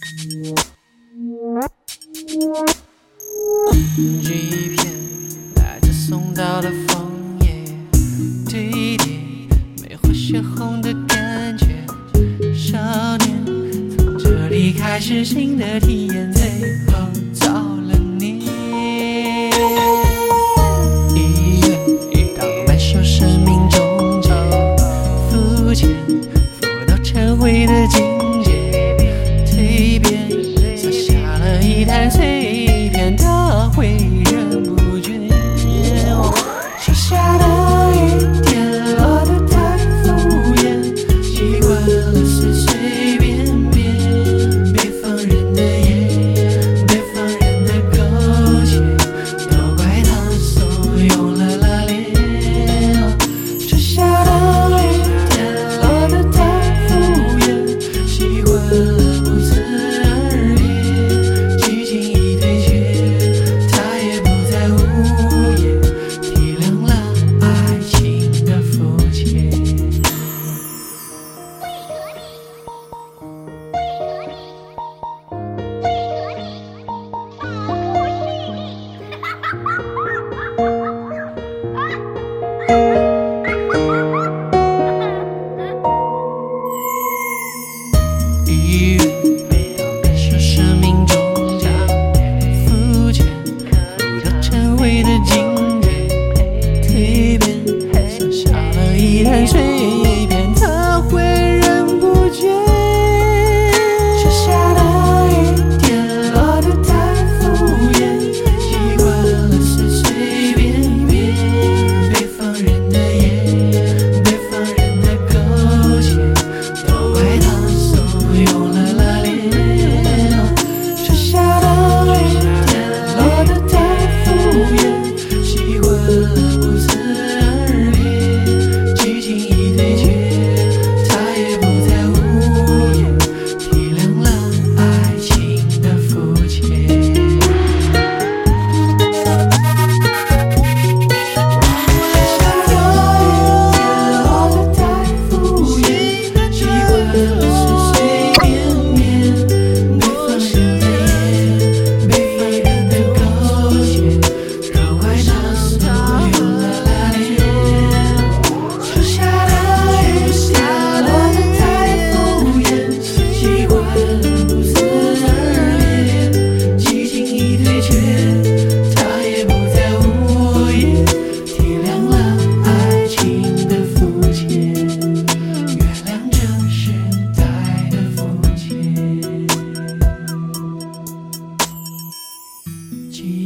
几片来自送到的枫叶，堆叠梅花血红的感觉。少年从这里开始新的体验，最后找了你。医院当半宿生命终结，肤浅浮到晨灰的境界，蜕变撒下了一滩碎片，它会忍不绝。树下的雨点落得太敷衍，习惯了随随便便，北方人的夜，北方人的苟且，都怪他怂恿了拉链。树下的雨点落得太敷衍，习惯了不辞而别，激情一退却，他也不再无言，体谅了爱情的肤浅。医院当半宿生命终结，肤浅浮到晨灰的境界，蜕变撒下了一滩碎片，它会忍不绝。树下的雨点落得太敷衍，习惯了随随便便，北方人的夜，北方人的苟且，都怪他怂恿了拉链。树下的雨点落得太敷衍，习惯了不辞而别，激情一退却，他也不再无言，体谅了爱情的肤浅。记